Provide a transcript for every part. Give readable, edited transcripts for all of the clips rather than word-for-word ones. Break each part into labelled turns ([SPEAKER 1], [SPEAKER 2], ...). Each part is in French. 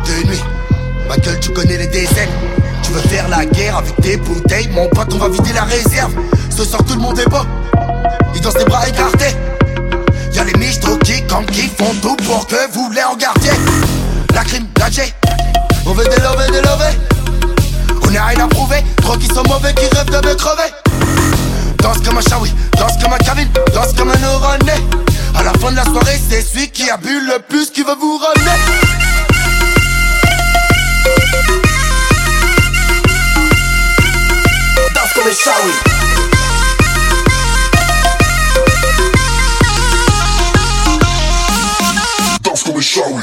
[SPEAKER 1] de nuit. Ma gueule, tu connais les DZ. Tu veux faire la guerre avec des bouteilles, mon pote, on va vider la réserve. Ce soir tout le monde est beau, ils dansent les bras écartés. Y'a les michtos qui font tout pour que vous les regardiez. La crime, la J, on veut délover. On n'a rien à prouver, trop qui sont mauvais, qui rêvent de me crever. Danse comme un Shawi, danse comme un Kevin, danse comme un Orané. À la fin de la soirée, c'est celui qui a bu le plus qui veut vous ramener. Danse comme un Shawi. Danse comme un Shawi.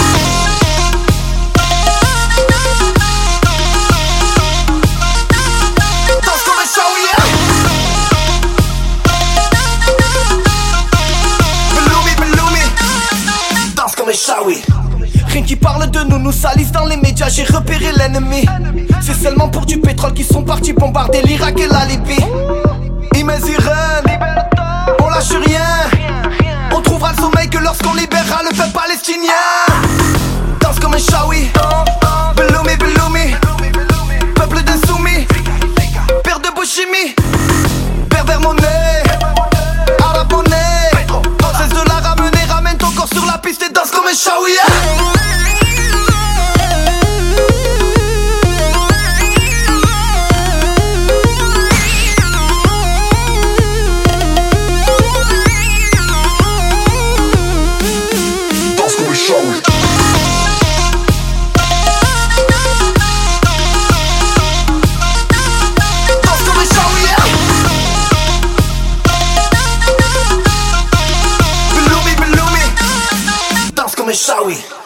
[SPEAKER 2] Rien qui parle de nous salissent dans les médias, j'ai repéré l'ennemi. C'est seulement pour du pétrole qu'ils sont partis bombarder l'Irak et la Libye. Imagine, on lâche rien. On trouvera le sommeil que lorsqu'on libérera le peuple palestinien. Danse comme un Shawi, Beloumi, peuple d'insoumis, père de Bouchimi, pervers monnaie, arabe monnaie. Cesse de la ramener, ramène ton corps sur la piste et danse comme un Shawi.
[SPEAKER 1] Danse comme un Shawi.
[SPEAKER 2] Shawi.